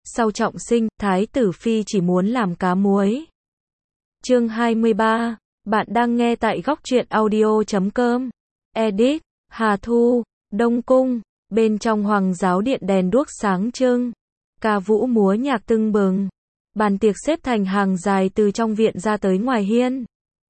Sau trọng sinh, Thái tử Phi chỉ muốn làm cá muối. Chương 23, bạn đang nghe tại góc truyện audio.com. Edit, Hà Thu, Đông Cung, bên trong Hoàng giáo điện đèn đuốc sáng trưng, ca vũ múa nhạc tưng bừng, bàn tiệc xếp thành hàng dài từ trong viện ra tới ngoài hiên.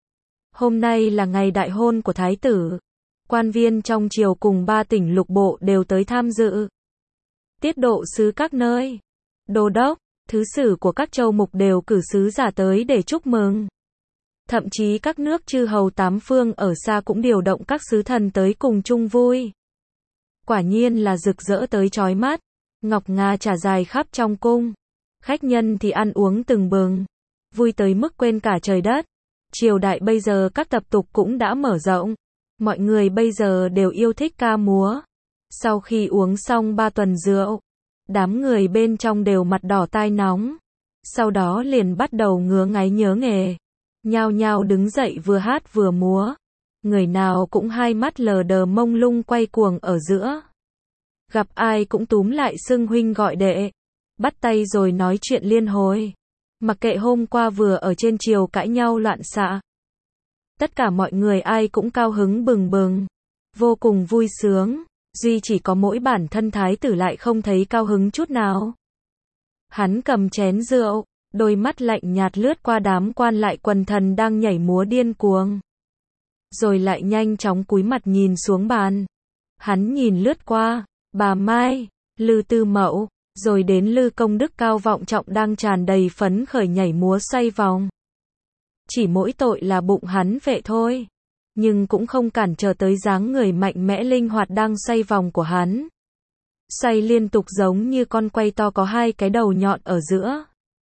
Hôm nay là ngày đại hôn của Thái tử. Quan viên trong triều cùng 3 tỉnh lục bộ đều tới tham dự. Tiết độ sứ các nơi, đô đốc, thứ sử của các châu mục đều cử sứ giả tới để chúc mừng. Thậm chí các nước chư hầu tám phương ở xa cũng điều động các sứ thần tới cùng chung vui. Quả nhiên là rực rỡ tới chói mắt, ngọc ngà trải dài khắp trong cung. Khách nhân thì ăn uống từng bừng, vui tới mức quên cả trời đất. Triều đại bây giờ các tập tục cũng đã mở rộng. Mọi người bây giờ đều yêu thích ca múa. Sau khi uống xong 3 tuần rượu, đám người bên trong đều mặt đỏ tai nóng. Sau đó liền bắt đầu ngứa ngáy nhớ nghề. Nhao nhao đứng dậy vừa hát vừa múa. Người nào cũng hai mắt lờ đờ mông lung quay cuồng ở giữa. Gặp ai cũng túm lại xưng huynh gọi đệ. Bắt tay rồi nói chuyện liên hồi. Mặc kệ hôm qua vừa ở trên triều cãi nhau loạn xạ. Tất cả mọi người ai cũng cao hứng bừng bừng. Vô cùng vui sướng. Duy chỉ có mỗi bản thân thái tử lại không thấy cao hứng chút nào. Hắn cầm chén rượu, đôi mắt lạnh nhạt lướt qua đám quan lại quần thần đang nhảy múa điên cuồng. Rồi lại nhanh chóng cúi mặt nhìn xuống bàn. Hắn nhìn lướt qua, bà Mai, Lư Tư Mậu, rồi đến Lư Công Đức cao vọng trọng đang tràn đầy phấn khởi nhảy múa xoay vòng. Chỉ mỗi tội là bụng hắn vệ thôi. Nhưng cũng không cản trở tới dáng người mạnh mẽ linh hoạt đang xoay vòng của hắn. Xoay liên tục giống như con quay to có 2 cái đầu nhọn ở giữa.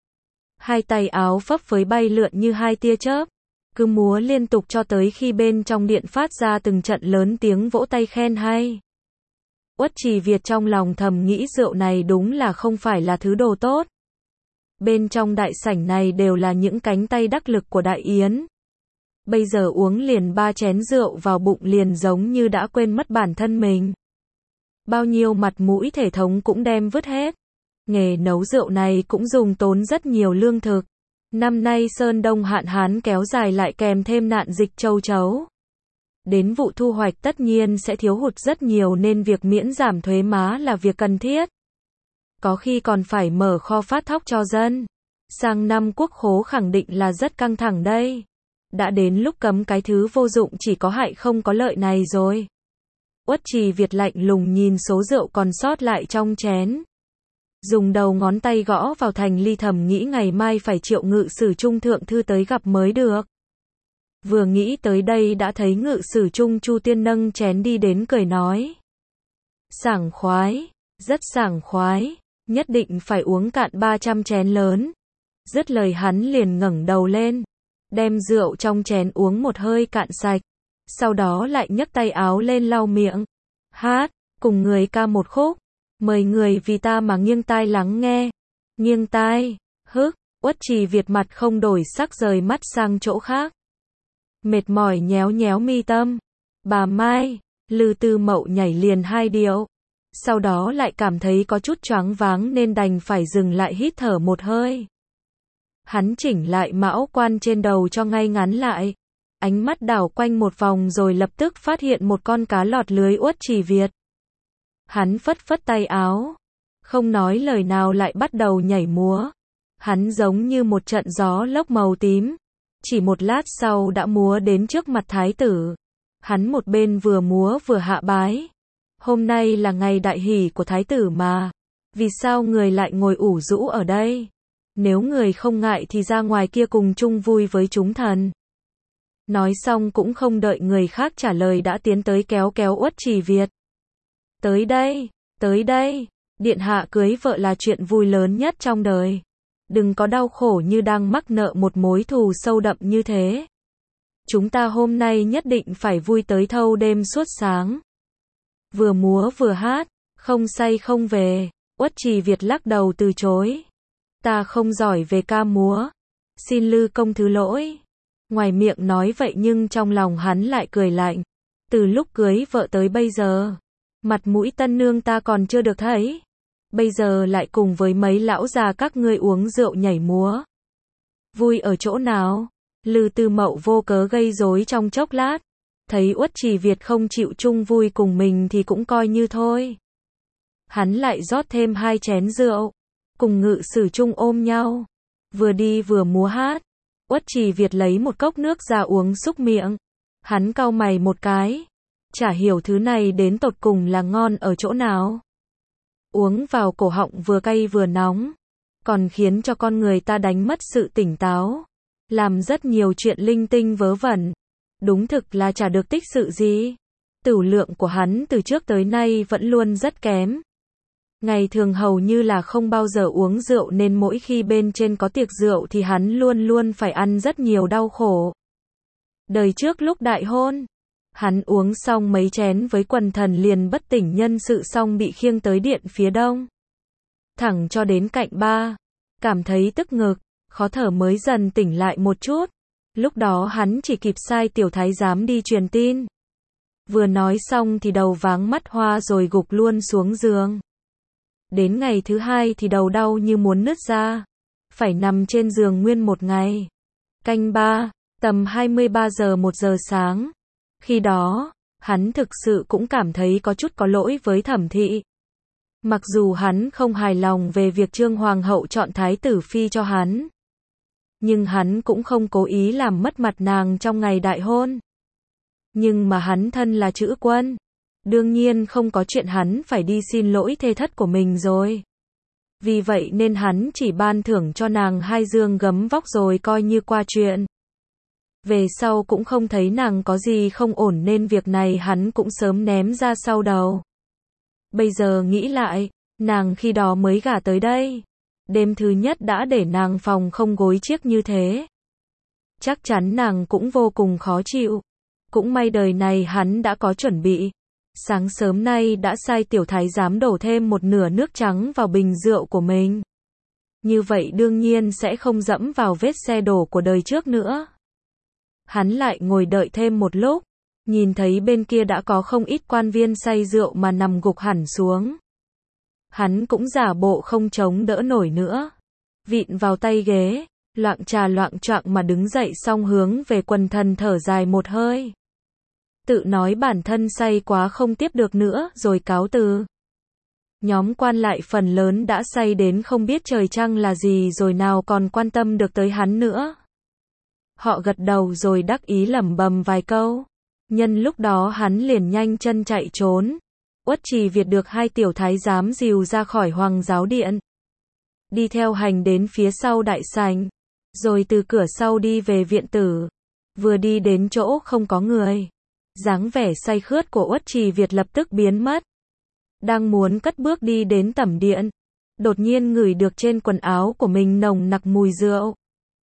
2 tay áo phấp phới bay lượn như 2 tia chớp. Cứ múa liên tục cho tới khi bên trong điện phát ra từng trận lớn tiếng vỗ tay khen hay. Uất Trì Việt trong lòng thầm nghĩ rượu này đúng là không phải là thứ đồ tốt. Bên trong đại sảnh này đều là những cánh tay đắc lực của đại yến. Bây giờ uống liền 3 chén rượu vào bụng liền giống như đã quên mất bản thân mình. Bao nhiêu mặt mũi thể thống cũng đem vứt hết. Nghề nấu rượu này cũng dùng tốn rất nhiều lương thực. Năm nay sơn đông hạn hán kéo dài lại kèm thêm nạn dịch châu chấu. Đến vụ thu hoạch tất nhiên sẽ thiếu hụt rất nhiều nên việc miễn giảm thuế má là việc cần thiết. Có khi còn phải mở kho phát thóc cho dân. Sang năm quốc khố khẳng định là rất căng thẳng đây. Đã đến lúc cấm cái thứ vô dụng chỉ có hại không có lợi này rồi. Uất Trì Việt lạnh lùng nhìn số rượu còn sót lại trong chén. Dùng đầu ngón tay gõ vào thành ly thầm nghĩ ngày mai phải triệu ngự sử trung thượng thư tới gặp mới được. Vừa nghĩ tới đây đã thấy ngự sử trung Chu Tiên nâng chén đi đến cười nói. Sảng khoái, rất sảng khoái, nhất định phải uống cạn 300 chén lớn. Dứt lời hắn liền ngẩng đầu lên. Đem rượu trong chén uống một hơi cạn sạch. Sau đó lại nhấc tay áo lên lau miệng. Hát, cùng người ca một khúc. Mời người vì ta mà nghiêng tai lắng nghe. Nghiêng tai, hức, Uất Trì Việt mặt không đổi sắc rời mắt sang chỗ khác. Mệt mỏi nhéo nhéo mi tâm. Bà Mai, Lư Tư Mậu nhảy liền 2 điệu. Sau đó lại cảm thấy có chút choáng váng nên đành phải dừng lại hít thở một hơi. Hắn chỉnh lại mão quan trên đầu cho ngay ngắn lại. Ánh mắt đảo quanh một vòng rồi lập tức phát hiện một con cá lọt lưới Uất Trì Việt. Hắn phất phất tay áo. Không nói lời nào lại bắt đầu nhảy múa. Hắn giống như một trận gió lốc màu tím. Chỉ một lát sau đã múa đến trước mặt thái tử. Hắn một bên vừa múa vừa hạ bái. Hôm nay là ngày đại hỷ của thái tử mà. Vì sao người lại ngồi ủ rũ ở đây? Nếu người không ngại thì ra ngoài kia cùng chung vui với chúng thần. Nói xong cũng không đợi người khác trả lời đã tiến tới kéo kéo Uất Trì Việt. Tới đây, điện hạ cưới vợ là chuyện vui lớn nhất trong đời. Đừng có đau khổ như đang mắc nợ một mối thù sâu đậm như thế. Chúng ta hôm nay nhất định phải vui tới thâu đêm suốt sáng. Vừa múa vừa hát, không say không về. Uất Trì Việt lắc đầu từ chối. Ta không giỏi về ca múa. Xin Lư công thứ lỗi. Ngoài miệng nói vậy nhưng trong lòng hắn lại cười lạnh. Từ lúc cưới vợ tới bây giờ, mặt mũi tân nương ta còn chưa được thấy. bây giờ lại cùng với mấy lão già các ngươi uống rượu nhảy múa. Vui ở chỗ nào? Lư Tư Mậu vô cớ gây rối trong chốc lát, thấy Uất Trì Việt không chịu chung vui cùng mình thì cũng coi như thôi. Hắn lại rót thêm 2 chén rượu, cùng Ngự Sử Trung ôm nhau, vừa đi vừa múa hát. Uất Trì Việt lấy một cốc nước ra uống xúc miệng, hắn cau mày một cái, chả hiểu thứ này đến tột cùng là ngon ở chỗ nào. Uống vào cổ họng vừa cay vừa nóng, còn khiến cho con người ta đánh mất sự tỉnh táo, làm rất nhiều chuyện linh tinh vớ vẩn. Đúng thực là chả được tích sự gì. Tửu lượng của hắn từ trước tới nay vẫn luôn rất kém. Ngày thường hầu như là không bao giờ uống rượu nên mỗi khi bên trên có tiệc rượu thì hắn luôn luôn phải ăn rất nhiều đau khổ. Đời trước lúc đại hôn, hắn uống xong mấy chén với quần thần liền bất tỉnh nhân sự xong bị khiêng tới điện phía đông. Thẳng cho đến cạnh ba, cảm thấy tức ngực, khó thở mới dần tỉnh lại một chút. Lúc đó hắn chỉ kịp sai tiểu thái giám đi truyền tin. Vừa nói xong thì đầu váng mắt hoa rồi gục luôn xuống giường. Đến ngày thứ 2 thì đầu đau như muốn nứt ra, phải nằm trên giường nguyên một ngày. Canh 3, tầm 23 giờ 1 giờ sáng. Khi đó, hắn thực sự cũng cảm thấy có chút có lỗi với Thẩm Thị. Mặc dù hắn không hài lòng về việc Trương Hoàng hậu chọn thái tử phi cho hắn, nhưng hắn cũng không cố ý làm mất mặt nàng trong ngày đại hôn. Nhưng mà hắn thân là chữ quân, đương nhiên không có chuyện hắn phải đi xin lỗi thê thất của mình rồi. Vì vậy nên hắn chỉ ban thưởng cho nàng 2 giường gấm vóc rồi coi như qua chuyện. Về sau cũng không thấy nàng có gì không ổn nên việc này hắn cũng sớm ném ra sau đầu. Bây giờ nghĩ lại, nàng khi đó mới gả tới đây. Đêm thứ nhất đã để nàng phòng không gối chiếc như thế. Chắc chắn nàng cũng vô cùng khó chịu. Cũng may đời này hắn đã có chuẩn bị. Sáng sớm nay đã sai tiểu thái giám đổ thêm một nửa nước trắng vào bình rượu của mình. Như vậy đương nhiên sẽ không dẫm vào vết xe đổ của đời trước nữa. Hắn lại ngồi đợi thêm một lúc, nhìn thấy bên kia đã có không ít quan viên say rượu mà nằm gục hẳn xuống. Hắn cũng giả bộ không chống đỡ nổi nữa, vịn vào tay ghế, loạng trà loạng choạng mà đứng dậy xong hướng về quần thần thở dài một hơi. Tự nói bản thân say quá không tiếp được nữa rồi cáo từ. Nhóm quan lại phần lớn đã say đến không biết trời trăng là gì rồi nào còn quan tâm được tới hắn nữa. Họ gật đầu rồi đắc ý lẩm bẩm vài câu. Nhân lúc đó hắn liền nhanh chân chạy trốn. Uất Trì Việt được 2 tiểu thái giám dìu ra khỏi Hoàng giáo điện. Đi theo hành đến phía sau đại sảnh. Rồi từ cửa sau đi về viện tử. Vừa đi đến chỗ không có người, dáng vẻ say khướt của Uất Trì Việt lập tức biến mất. Đang muốn cất bước đi đến tẩm điện, đột nhiên ngửi được trên quần áo của mình nồng nặc mùi rượu.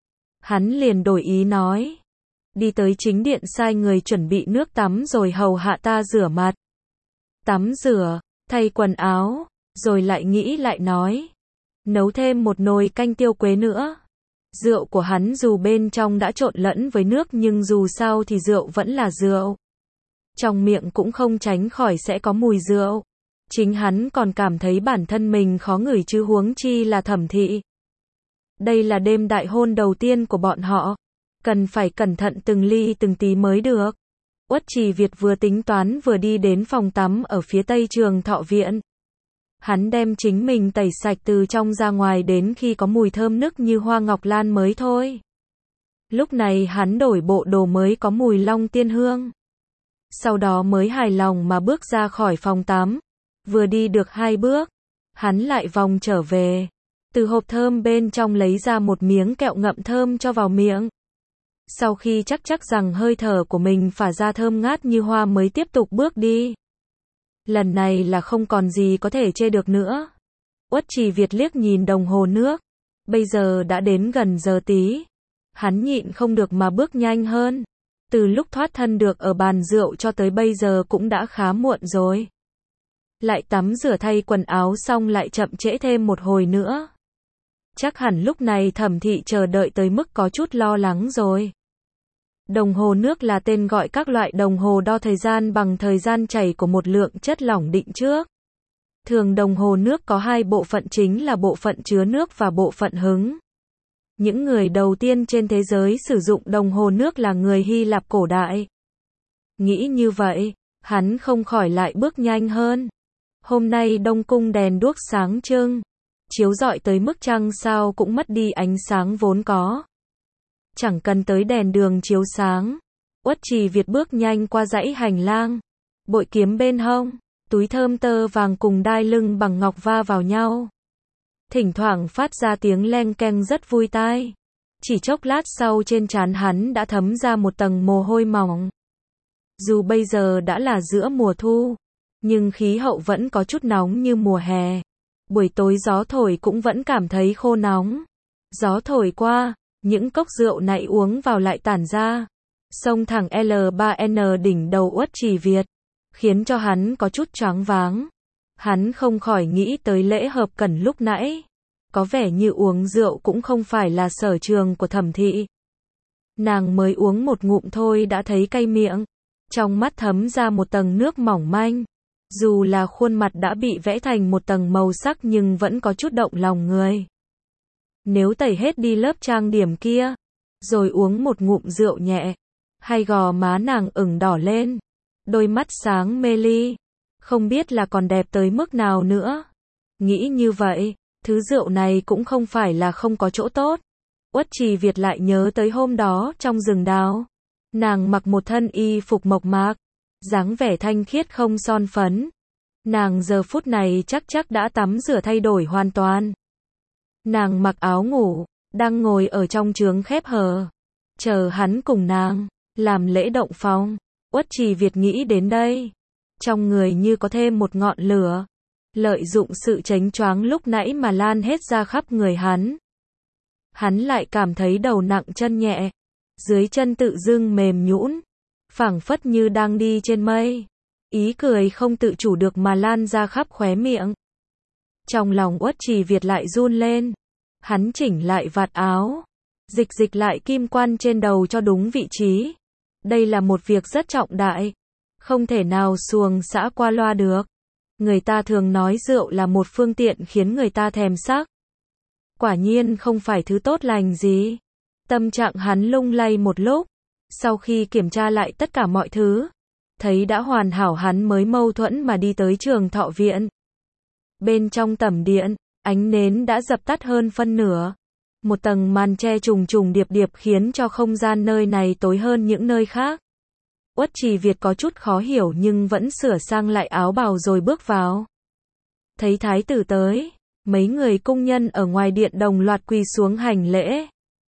Hắn liền đổi ý nói. Đi tới chính điện sai người chuẩn bị nước tắm rồi hầu hạ ta rửa mặt. Tắm rửa, thay quần áo, rồi lại nghĩ lại nói. Nấu thêm một nồi canh tiêu quế nữa. Rượu của hắn dù bên trong đã trộn lẫn với nước nhưng dù sao thì rượu vẫn là rượu. Trong miệng cũng không tránh khỏi sẽ có mùi rượu. Chính hắn còn cảm thấy bản thân mình khó ngửi chứ huống chi là Thẩm Thị. Đây là đêm đại hôn đầu tiên của bọn họ. Cần phải cẩn thận từng ly từng tí mới được. Uất Trì Việt vừa tính toán vừa đi đến phòng tắm ở phía tây Trường Thọ Viện. Hắn đem chính mình tẩy sạch từ trong ra ngoài đến khi có mùi thơm nức như hoa ngọc lan mới thôi. Lúc này hắn đổi bộ đồ mới có mùi long tiên hương. Sau đó mới hài lòng mà bước ra khỏi phòng tắm. Vừa đi được 2 bước, hắn lại vòng trở về. Từ hộp thơm bên trong lấy ra một miếng kẹo ngậm thơm cho vào miệng. Sau khi chắc rằng hơi thở của mình phả ra thơm ngát như hoa mới tiếp tục bước đi. Lần này là không còn gì có thể chê được nữa. Uất Trì Việt liếc nhìn đồng hồ nước. Bây giờ đã đến gần giờ tí. Hắn nhịn không được mà bước nhanh hơn. Từ lúc thoát thân được ở bàn rượu cho tới bây giờ cũng đã khá muộn rồi. Lại tắm rửa thay quần áo xong lại chậm trễ thêm một hồi nữa. Chắc hẳn lúc này Thẩm Thị chờ đợi tới mức có chút lo lắng rồi. Đồng hồ nước là tên gọi các loại đồng hồ đo thời gian bằng thời gian chảy của một lượng chất lỏng định trước. Thường đồng hồ nước có hai bộ phận chính là bộ phận chứa nước và bộ phận hứng. Những người đầu tiên trên thế giới sử dụng đồng hồ nước là người Hy Lạp cổ đại. Nghĩ như vậy, hắn không khỏi lại bước nhanh hơn. Hôm nay Đông Cung đèn đuốc sáng trưng, chiếu rọi tới mức trăng sao cũng mất đi ánh sáng vốn có. Chẳng cần tới đèn đường chiếu sáng, Uất Trì Việt bước nhanh qua dãy hành lang, bội kiếm bên hông, túi thơm tơ vàng cùng đai lưng bằng ngọc va vào nhau. Thỉnh thoảng phát ra tiếng leng keng rất vui tai. Chỉ chốc lát sau trên trán hắn đã thấm ra một tầng mồ hôi mỏng. Dù bây giờ đã là giữa mùa thu, nhưng khí hậu vẫn có chút nóng như mùa hè. Buổi tối gió thổi cũng vẫn cảm thấy khô nóng. Gió thổi qua, những cốc rượu nãy uống vào lại tản ra. Xông thẳng L3N đỉnh đầu Uất Trì Việt, khiến cho hắn có chút choáng váng. Hắn không khỏi nghĩ tới Lễ Hợp Cẩn lúc nãy. Có vẻ như uống rượu cũng không phải là sở trường của Thẩm thị. Nàng mới uống một ngụm thôi đã thấy cay miệng. Trong mắt thấm ra một tầng nước mỏng manh. Dù là khuôn mặt đã bị vẽ thành một tầng màu sắc nhưng vẫn có chút động lòng người. Nếu tẩy hết đi lớp trang điểm kia, rồi uống một ngụm rượu nhẹ, hay gò má nàng ửng đỏ lên, đôi mắt sáng mê ly, không biết là còn đẹp tới mức nào nữa. Nghĩ như vậy, thứ rượu này cũng không phải là không có chỗ tốt. Uất Trì Việt lại nhớ tới hôm đó trong rừng đào. Nàng mặc một thân y phục mộc mạc, dáng vẻ thanh khiết không son phấn. Nàng giờ phút này chắc đã tắm rửa thay đổi hoàn toàn. Nàng mặc áo ngủ, đang ngồi ở trong trướng khép hờ, chờ hắn cùng nàng làm lễ động phòng. Uất Trì Việt nghĩ đến đây, trong người như có thêm một ngọn lửa, lợi dụng sự chánh choáng lúc nãy mà lan hết ra khắp người hắn. Hắn lại cảm thấy đầu nặng chân nhẹ, dưới chân tự dưng mềm nhũn, phảng phất như đang đi trên mây. Ý cười không tự chủ được mà lan ra khắp khóe miệng. Trong lòng Uất Trì Việt lại run lên. Hắn chỉnh lại vạt áo, dịch lại kim quan trên đầu cho đúng vị trí. Đây là một việc rất trọng đại, không thể nào xuồng xã qua loa được. Người ta thường nói rượu là một phương tiện khiến người ta thèm sắc. Quả nhiên không phải thứ tốt lành gì. Tâm trạng hắn lung lay một lúc, sau khi kiểm tra lại tất cả mọi thứ, thấy đã hoàn hảo hắn mới mâu thuẫn mà đi tới Trường Thọ Viện. Bên trong tẩm điện, ánh nến đã dập tắt hơn phân nửa. Một tầng màn che trùng trùng điệp điệp khiến cho không gian nơi này tối hơn những nơi khác. Uất Trì Việt có chút khó hiểu nhưng vẫn sửa sang lại áo bào rồi bước vào. Thấy thái tử tới, mấy người cung nhân ở ngoài điện đồng loạt quỳ xuống hành lễ.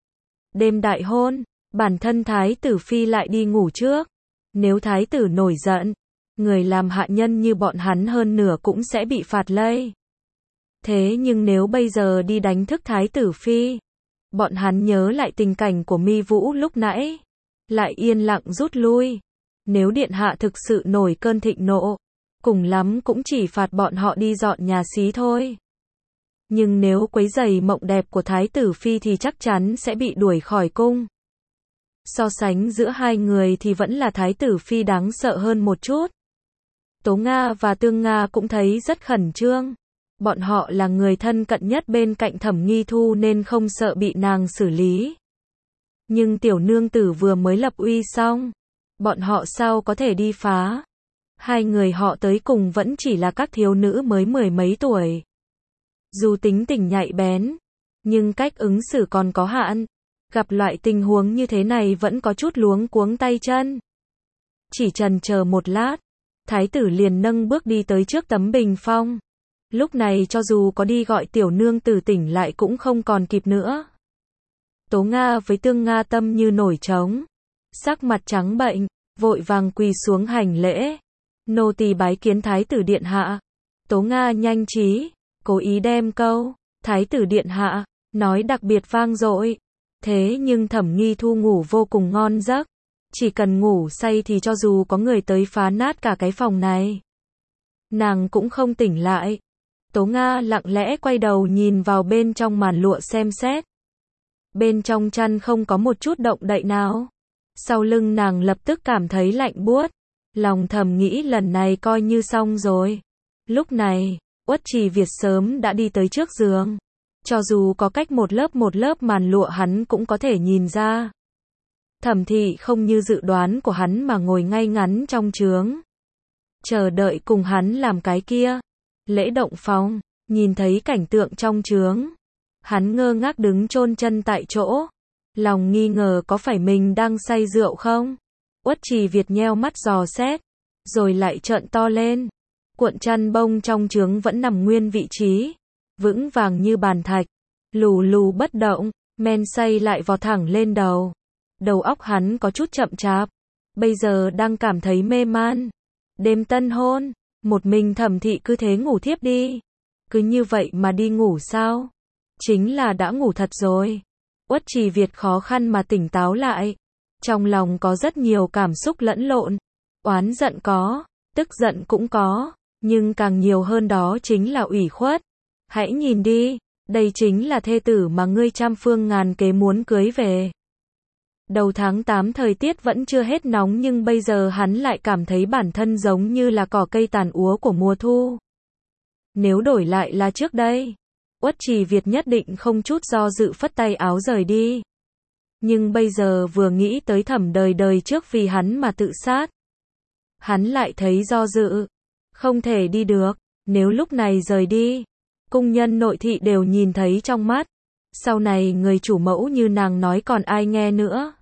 Đêm đại hôn, bản thân thái tử phi lại đi ngủ trước. Nếu thái tử nổi giận, người làm hạ nhân như bọn hắn hơn nửa cũng sẽ bị phạt lây. Thế nhưng nếu bây giờ đi đánh thức thái tử phi, bọn hắn nhớ lại tình cảnh của Mi Vũ lúc nãy, lại yên lặng rút lui. Nếu điện hạ thực sự nổi cơn thịnh nộ, cùng lắm cũng chỉ phạt bọn họ đi dọn nhà xí thôi. Nhưng nếu quấy rầy mộng đẹp của thái tử phi thì chắc chắn sẽ bị đuổi khỏi cung. So sánh giữa hai người thì vẫn là thái tử phi đáng sợ hơn một chút. Tố Nga và Tương Nga cũng thấy rất khẩn trương. Bọn họ là người thân cận nhất bên cạnh Thẩm Nghi Thu nên không sợ bị nàng xử lý. Nhưng tiểu nương tử vừa mới lập uy xong, bọn họ sao có thể đi phá. Hai người họ tới cùng vẫn chỉ là các thiếu nữ mới mười mấy tuổi. Dù tính tình nhạy bén, nhưng cách ứng xử còn có hạn. Gặp loại tình huống như thế này vẫn có chút luống cuống tay chân. Chỉ chần chờ một lát, thái tử liền nâng bước đi tới trước tấm bình phong. Lúc này cho dù có đi gọi tiểu nương tử tỉnh lại cũng không còn kịp nữa. Tố Nga với Tương Nga tâm như nổi trống, sắc mặt trắng bệnh, vội vàng quỳ xuống hành lễ. Nô tỳ bái kiến thái tử điện hạ. Tố Nga nhanh trí, cố ý đem câu thái tử điện hạ nói đặc biệt vang dội. Thế nhưng Thẩm Nghi Thu ngủ vô cùng ngon giấc, chỉ cần ngủ say thì cho dù có người tới phá nát cả cái phòng này, nàng cũng không tỉnh lại. Tố Nga lặng lẽ quay đầu nhìn vào bên trong màn lụa xem xét. Bên trong chăn không có một chút động đậy nào. Sau lưng nàng lập tức cảm thấy lạnh buốt. Lòng thầm nghĩ lần này coi như xong rồi. Lúc này, Uất Trì Việt sớm đã đi tới trước giường. Cho dù có cách một lớp màn lụa hắn cũng có thể nhìn ra. Thẩm Thị không như dự đoán của hắn mà ngồi ngay ngắn trong trướng. Chờ đợi cùng hắn làm cái kia. Lễ động phòng, nhìn thấy cảnh tượng trong trướng. Hắn ngơ ngác đứng chôn chân tại chỗ. Lòng nghi ngờ có phải mình đang say rượu không? Uất Trì Việt nheo mắt dò xét. Rồi lại trợn to lên. Cuộn chăn bông trong trướng vẫn nằm nguyên vị trí. Vững vàng như bàn thạch. Lù lù bất động. Men say lại vọt thẳng lên đầu. Đầu óc hắn có chút chậm chạp. Bây giờ đang cảm thấy mê man. Đêm tân hôn. Một mình Thẩm Thị cứ thế ngủ thiếp đi. Cứ như vậy mà đi ngủ sao? Chính là đã ngủ thật rồi. Uất Trì Việt khó khăn mà tỉnh táo lại. Trong lòng có rất nhiều cảm xúc lẫn lộn. Oán giận có, tức giận cũng có, nhưng càng nhiều hơn đó chính là ủy khuất. Hãy nhìn đi, đây chính là thê tử mà ngươi trăm phương ngàn kế muốn cưới về. Đầu tháng 8 thời tiết vẫn chưa hết nóng nhưng bây giờ hắn lại cảm thấy bản thân giống như là cỏ cây tàn úa của mùa thu. Nếu đổi lại là trước đây, Uất Trì Việt nhất định không chút do dự phất tay áo rời đi. Nhưng bây giờ vừa nghĩ tới Thẩm đời đời trước vì hắn mà tự sát. Hắn lại thấy do dự. Không thể đi được. Nếu lúc này rời đi, cung nhân nội thị đều nhìn thấy trong mắt. Sau này người chủ mẫu như nàng nói còn ai nghe nữa.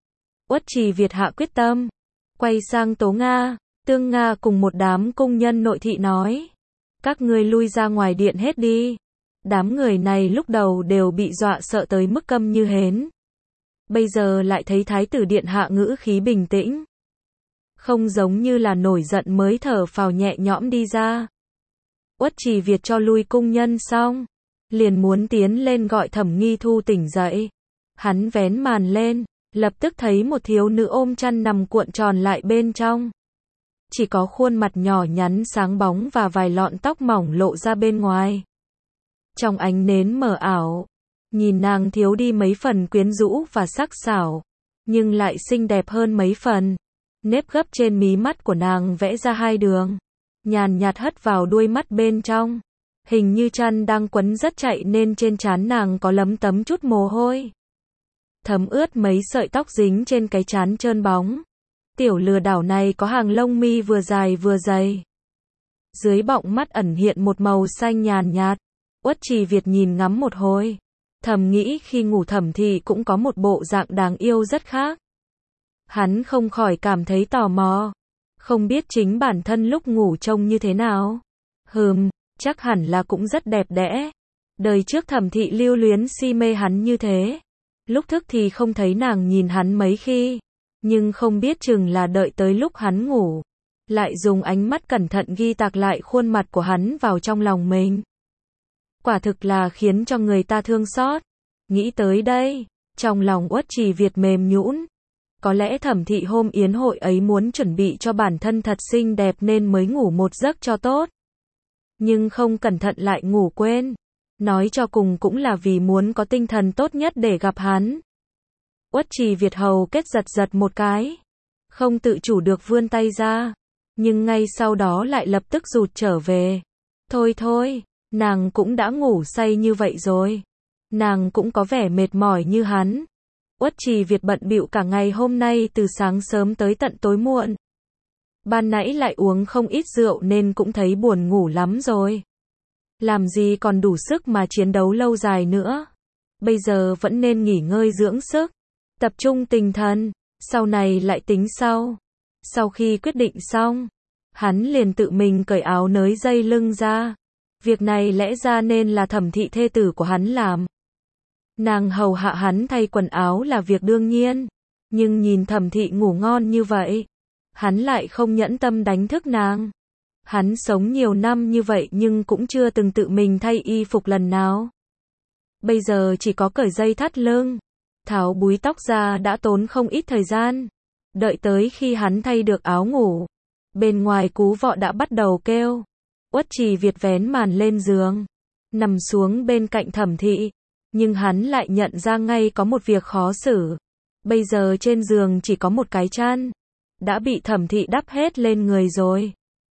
Uất Trì Việt hạ quyết tâm. Quay sang Tố Nga, Tương Nga cùng một đám cung nhân nội thị nói. Các ngươi lui ra ngoài điện hết đi. Đám người này lúc đầu đều bị dọa sợ tới mức câm như hến. Bây giờ lại thấy thái tử điện hạ ngữ khí bình tĩnh. Không giống như là nổi giận mới thở phào nhẹ nhõm đi ra. Uất Trì Việt cho lui cung nhân xong. Liền muốn tiến lên gọi Thẩm Nghi Thu tỉnh dậy. Hắn vén màn lên. Lập tức thấy một thiếu nữ ôm chăn nằm cuộn tròn lại bên trong. Chỉ có khuôn mặt nhỏ nhắn sáng bóng và vài lọn tóc mỏng lộ ra bên ngoài. Trong ánh nến mờ ảo, nhìn nàng thiếu đi mấy phần quyến rũ và sắc sảo, nhưng lại xinh đẹp hơn mấy phần. Nếp gấp trên mí mắt của nàng vẽ ra hai đường, nhàn nhạt hất vào đuôi mắt bên trong. Hình như chăn đang quấn rất chạy nên trên trán nàng có lấm tấm chút mồ hôi. Thấm ướt mấy sợi tóc dính trên cái trán trơn bóng. Tiểu lừa đảo này có hàng lông mi vừa dài vừa dày. Dưới bọng mắt ẩn hiện một màu xanh nhàn nhạt. Uất Trì Việt nhìn ngắm một hồi. Thầm nghĩ khi ngủ Thẩm Thị cũng có một bộ dạng đáng yêu rất khác. Hắn không khỏi cảm thấy tò mò. Không biết chính bản thân lúc ngủ trông như thế nào. Chắc hẳn là cũng rất đẹp đẽ. Đời trước Thẩm Thị lưu luyến si mê hắn như thế. Lúc thức thì không thấy nàng nhìn hắn mấy khi. Nhưng không biết chừng là đợi tới lúc hắn ngủ. Lại dùng ánh mắt cẩn thận ghi tạc lại khuôn mặt của hắn vào trong lòng mình. Quả thực là khiến cho người ta thương xót. Nghĩ tới đây, trong lòng Uất Trì Việt mềm nhũn. Có lẽ Thẩm Thị hôm yến hội ấy muốn chuẩn bị cho bản thân thật xinh đẹp nên mới ngủ một giấc cho tốt. Nhưng không cẩn thận lại ngủ quên. Nói cho cùng cũng là vì muốn có tinh thần tốt nhất để gặp hắn. Uất Trì Việt hầu kết giật một cái. Không tự chủ được vươn tay ra. Nhưng ngay sau đó lại lập tức rụt trở về. Thôi, nàng cũng đã ngủ say như vậy rồi. Nàng cũng có vẻ mệt mỏi như hắn. Uất Trì Việt bận bịu cả ngày hôm nay từ sáng sớm tới tận tối muộn. Ban nãy lại uống không ít rượu nên cũng thấy buồn ngủ lắm rồi. Làm gì còn đủ sức mà chiến đấu lâu dài nữa. Bây giờ vẫn nên nghỉ ngơi dưỡng sức. Tập trung tinh thần. Sau này lại tính sau. Sau khi quyết định xong, hắn liền tự mình cởi áo nới dây lưng ra. Việc này lẽ ra nên là Thẩm Thị thê tử của hắn làm. Nàng hầu hạ hắn thay quần áo là việc đương nhiên. Nhưng nhìn Thẩm Thị ngủ ngon như vậy, hắn lại không nhẫn tâm đánh thức nàng. Hắn sống nhiều năm như vậy nhưng cũng chưa từng tự mình thay y phục lần nào. Bây giờ chỉ có cởi dây thắt lưng, tháo búi tóc ra đã tốn không ít thời gian. Đợi tới khi hắn thay được áo ngủ, bên ngoài cú vọ đã bắt đầu kêu. Uất Trì Việt vén màn lên giường, nằm xuống bên cạnh Thẩm Thị. Nhưng hắn lại nhận ra ngay có một việc khó xử. Bây giờ trên giường chỉ có một cái chăn, đã bị Thẩm Thị đắp hết lên người rồi.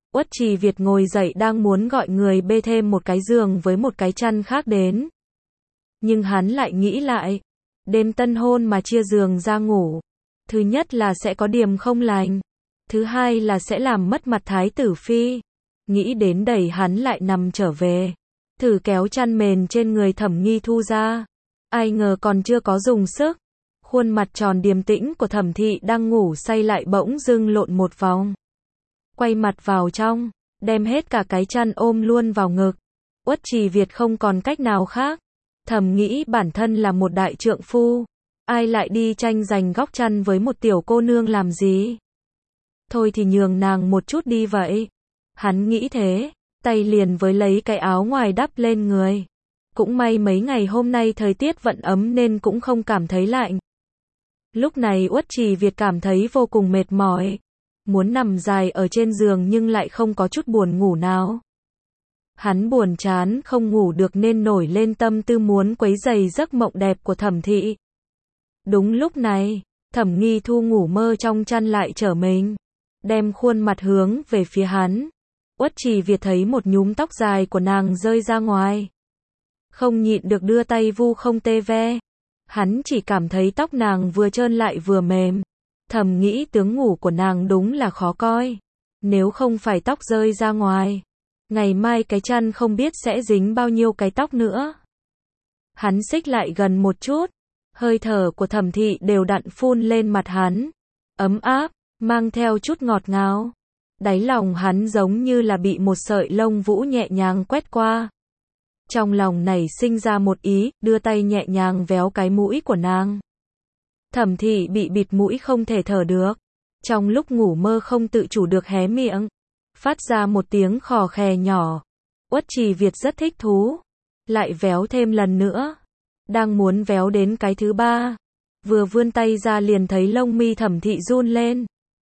Uất Trì Việt ngồi dậy đang muốn gọi người bê thêm một cái giường với một cái chăn khác đến. Nhưng hắn lại nghĩ lại, đêm tân hôn mà chia giường ra ngủ. Thứ nhất là sẽ có điềm không lành. Thứ hai là sẽ làm mất mặt Thái tử Phi. Nghĩ đến đẩy hắn lại nằm trở về. Thử kéo chăn mền trên người Thẩm Nghi Thu ra. Ai ngờ còn chưa có dùng sức. Khuôn mặt tròn điềm tĩnh của Thẩm Thị đang ngủ say lại bỗng dưng lộn một vòng. Quay mặt vào trong, đem hết cả cái chăn ôm luôn vào ngực. Uất Trì Việt không còn cách nào khác. Thầm nghĩ bản thân là một đại trượng phu. Ai lại đi tranh giành góc chăn với một tiểu cô nương làm gì? Thôi thì nhường nàng một chút đi vậy. Hắn nghĩ thế, tay liền với lấy cái áo ngoài đắp lên người. Cũng may mấy ngày hôm nay thời tiết vẫn ấm nên cũng không cảm thấy lạnh. Lúc này Uất Trì Việt cảm thấy vô cùng mệt mỏi. Muốn nằm dài ở trên giường nhưng lại không có chút buồn ngủ nào. Hắn buồn chán không ngủ được nên nổi lên tâm tư muốn quấy rầy giấc mộng đẹp của Thẩm Thị. Đúng lúc này, Thẩm Nghi Thu ngủ mơ trong chăn lại trở mình, đem khuôn mặt hướng về phía hắn. Uất Trì Việt thấy một nhúm tóc dài của nàng rơi ra ngoài. Không nhịn được đưa tay vu không tê ve. Hắn chỉ cảm thấy tóc nàng vừa trơn lại vừa mềm. Thầm nghĩ tướng ngủ của nàng đúng là khó coi. Nếu không phải tóc rơi ra ngoài, ngày mai cái chăn không biết sẽ dính bao nhiêu cái tóc nữa. Hắn xích lại gần một chút. Hơi thở của Thẩm Thị đều đặn phun lên mặt hắn. Ấm áp, mang theo chút ngọt ngào. Đáy lòng hắn giống như là bị một sợi lông vũ nhẹ nhàng quét qua. Trong lòng nảy sinh ra một ý, đưa tay nhẹ nhàng véo cái mũi của nàng. Thẩm Thị bị bịt mũi không thể thở được. Trong lúc ngủ mơ không tự chủ được hé miệng. Phát ra một tiếng khò khè nhỏ. Uất Trì Việt rất thích thú. Lại véo thêm lần nữa. Đang muốn véo đến cái thứ ba. Vừa vươn tay ra liền thấy lông mi Thẩm Thị run lên.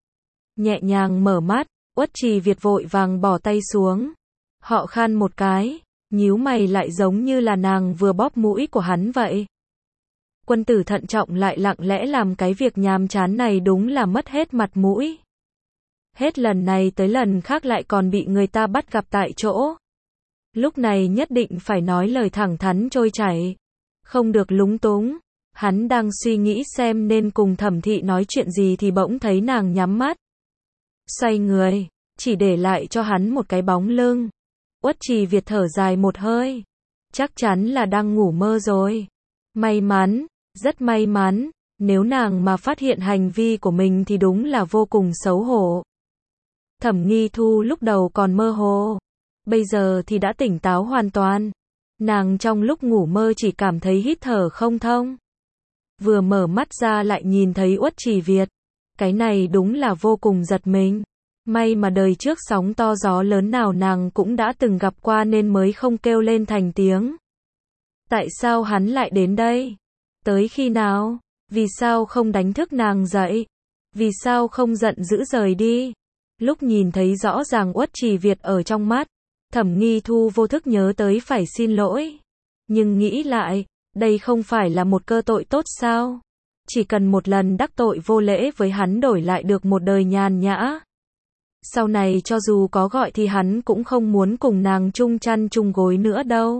Nhẹ nhàng mở mắt. Uất Trì Việt vội vàng bỏ tay xuống. Họ khan một cái. Nhíu mày lại giống như là nàng vừa bóp mũi của hắn vậy. Quân tử thận trọng lại lặng lẽ làm cái việc nhàm chán này đúng là mất hết mặt mũi. Hết lần này tới lần khác lại còn bị người ta bắt gặp tại chỗ. Lúc này nhất định phải nói lời thẳng thắn trôi chảy. Không được lúng túng. Hắn đang suy nghĩ xem nên cùng Thẩm Thị nói chuyện gì thì bỗng thấy nàng nhắm mắt. Xoay người, chỉ để lại cho hắn một cái bóng lưng. Uất Trì Việt thở dài một hơi. Chắc chắn là đang ngủ mơ rồi. May mắn, rất may mắn. Nếu nàng mà phát hiện hành vi của mình thì đúng là vô cùng xấu hổ. Thẩm Nghi Thu lúc đầu còn mơ hồ. Bây giờ thì đã tỉnh táo hoàn toàn. Nàng trong lúc ngủ mơ chỉ cảm thấy hít thở không thông. Vừa mở mắt ra lại nhìn thấy Uất Trì Việt. Cái này đúng là vô cùng giật mình. May mà đời trước sóng to gió lớn nào nàng cũng đã từng gặp qua nên mới không kêu lên thành tiếng. Tại sao hắn lại đến đây? Tới khi nào? Vì sao không đánh thức nàng dậy? Vì sao không giận dữ rời đi? Lúc nhìn thấy rõ ràng Uất Trì Việt ở trong mắt, Thẩm Nghi Thu vô thức nhớ tới phải xin lỗi. Nhưng nghĩ lại, đây không phải là một cơ tội tốt sao? Chỉ cần một lần đắc tội vô lễ với hắn đổi lại được một đời nhàn nhã. Sau này cho dù có gọi thì hắn cũng không muốn cùng nàng chung chăn chung gối nữa đâu.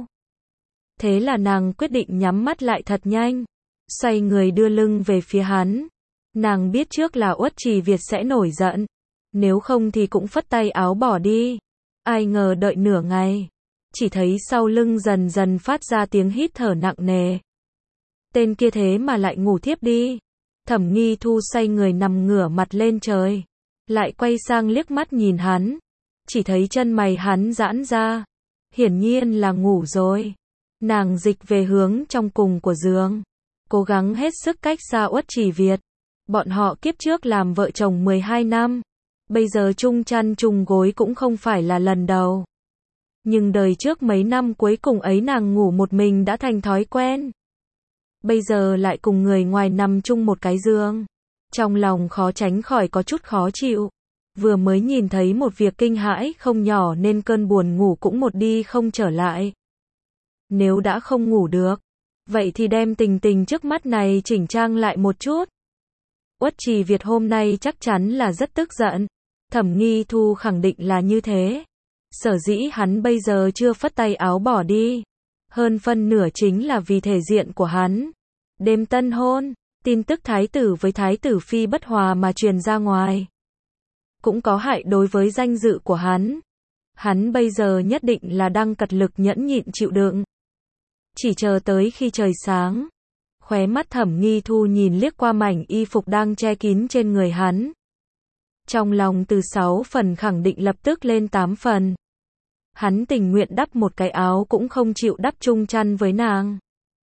Thế là nàng quyết định nhắm mắt lại thật nhanh. Xoay người đưa lưng về phía hắn. Nàng biết trước là Uất Trì Việt sẽ nổi giận. Nếu không thì cũng phất tay áo bỏ đi. Ai ngờ đợi nửa ngày. Chỉ thấy sau lưng dần dần phát ra tiếng hít thở nặng nề. Tên kia thế mà lại ngủ thiếp đi. Thẩm Nghi Thu xoay người nằm ngửa mặt lên trời. Lại quay sang liếc mắt nhìn hắn. Chỉ thấy chân mày hắn giãn ra. Hiển nhiên là ngủ rồi. Nàng dịch về hướng trong cùng của giường. Cố gắng hết sức cách xa Uất Trì Việt. Bọn họ kiếp trước làm vợ chồng 12 năm. Bây giờ chung chăn chung gối cũng không phải là lần đầu. Nhưng đời trước mấy năm cuối cùng ấy nàng ngủ một mình đã thành thói quen. Bây giờ lại cùng người ngoài nằm chung một cái giường. Trong lòng khó tránh khỏi có chút khó chịu. Vừa mới nhìn thấy một việc kinh hãi không nhỏ nên cơn buồn ngủ cũng một đi không trở lại. Nếu đã không ngủ được, vậy thì đem tình tình trước mắt này chỉnh trang lại một chút. Uất Trì Việt hôm nay chắc chắn là rất tức giận. Thẩm Nghi Thu khẳng định là như thế. Sở dĩ hắn bây giờ chưa phất tay áo bỏ đi. Hơn phân nửa chính là vì thể diện của hắn. Đêm tân hôn, tin tức thái tử với thái tử phi bất hòa mà truyền ra ngoài. Cũng có hại đối với danh dự của hắn. Hắn bây giờ nhất định là đang cật lực nhẫn nhịn chịu đựng. Chỉ chờ tới khi trời sáng. Khóe mắt Thẩm Nghi Thu nhìn liếc qua mảnh y phục đang che kín trên người hắn. Trong lòng từ 6 phần khẳng định lập tức lên 8 phần. Hắn tình nguyện đắp một cái áo cũng không chịu đắp chung chăn với nàng.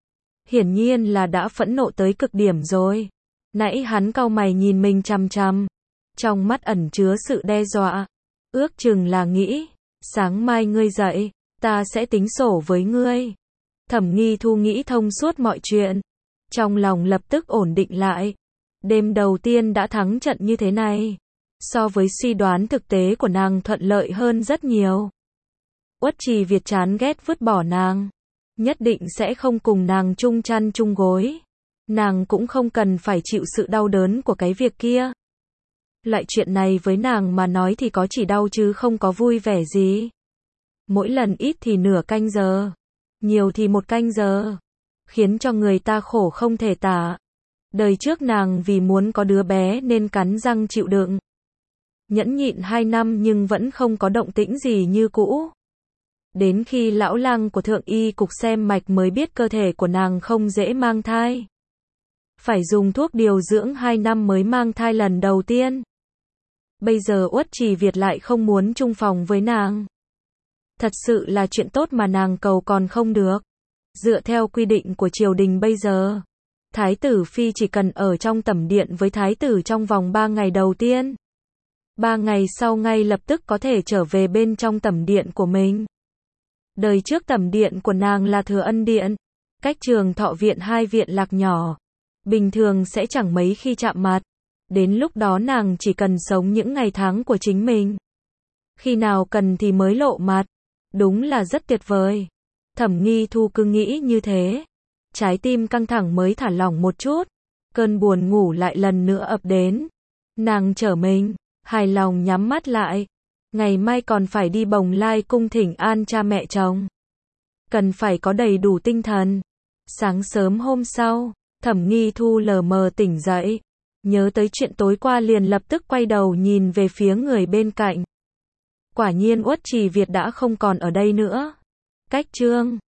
Hiển nhiên là đã phẫn nộ tới cực điểm rồi. Nãy hắn cau mày nhìn mình chằm chằm. Trong mắt ẩn chứa sự đe dọa. Ước chừng là nghĩ, sáng mai ngươi dậy, ta sẽ tính sổ với ngươi. Thẩm Nghi Thu nghĩ thông suốt mọi chuyện. Trong lòng lập tức ổn định lại. Đêm đầu tiên đã thắng trận như thế này. So với suy đoán thực tế của nàng thuận lợi hơn rất nhiều. Uất Trì Việt chán ghét vứt bỏ nàng. Nhất định sẽ không cùng nàng chung chăn chung gối. Nàng cũng không cần phải chịu sự đau đớn của cái việc kia. Loại chuyện này với nàng mà nói thì có chỉ đau chứ không có vui vẻ gì. Mỗi lần ít thì nửa canh giờ. Nhiều thì 1 canh giờ. Khiến cho người ta khổ không thể tả. Đời trước nàng vì muốn có đứa bé nên cắn răng chịu đựng. Nhẫn nhịn 2 năm nhưng vẫn không có động tĩnh gì như cũ. Đến khi lão lang của thượng y cục xem mạch mới biết cơ thể của nàng không dễ mang thai. Phải dùng thuốc điều dưỡng 2 năm mới mang thai lần đầu tiên. Bây giờ Uất Trì Việt lại không muốn chung phòng với nàng. Thật sự là chuyện tốt mà nàng cầu còn không được. Dựa theo quy định của triều đình bây giờ, thái tử phi chỉ cần ở trong tẩm điện với thái tử trong vòng 3 ngày đầu tiên. 3 ngày sau ngay lập tức có thể trở về bên trong tẩm điện của mình. Đời trước tẩm điện của nàng là Thừa Ân Điện, cách Trường Thọ Viện 2 viện lạc nhỏ. Bình thường sẽ chẳng mấy khi chạm mặt. Đến lúc đó nàng chỉ cần sống những ngày tháng của chính mình. Khi nào cần thì mới lộ mặt. Đúng là rất tuyệt vời. Thẩm Nghi Thu cứ nghĩ như thế. Trái tim căng thẳng mới thả lỏng một chút. Cơn buồn ngủ lại lần nữa ập đến. Nàng trở mình, hài lòng nhắm mắt lại. Ngày mai còn phải đi Bồng Lai cung thỉnh an cha mẹ chồng. Cần phải có đầy đủ tinh thần. Sáng sớm hôm sau, Thẩm Nghi Thu lờ mờ tỉnh dậy. Nhớ tới chuyện tối qua liền lập tức quay đầu nhìn về phía người bên cạnh. Quả nhiên Uất Trì Việt đã không còn ở đây nữa. Cách chương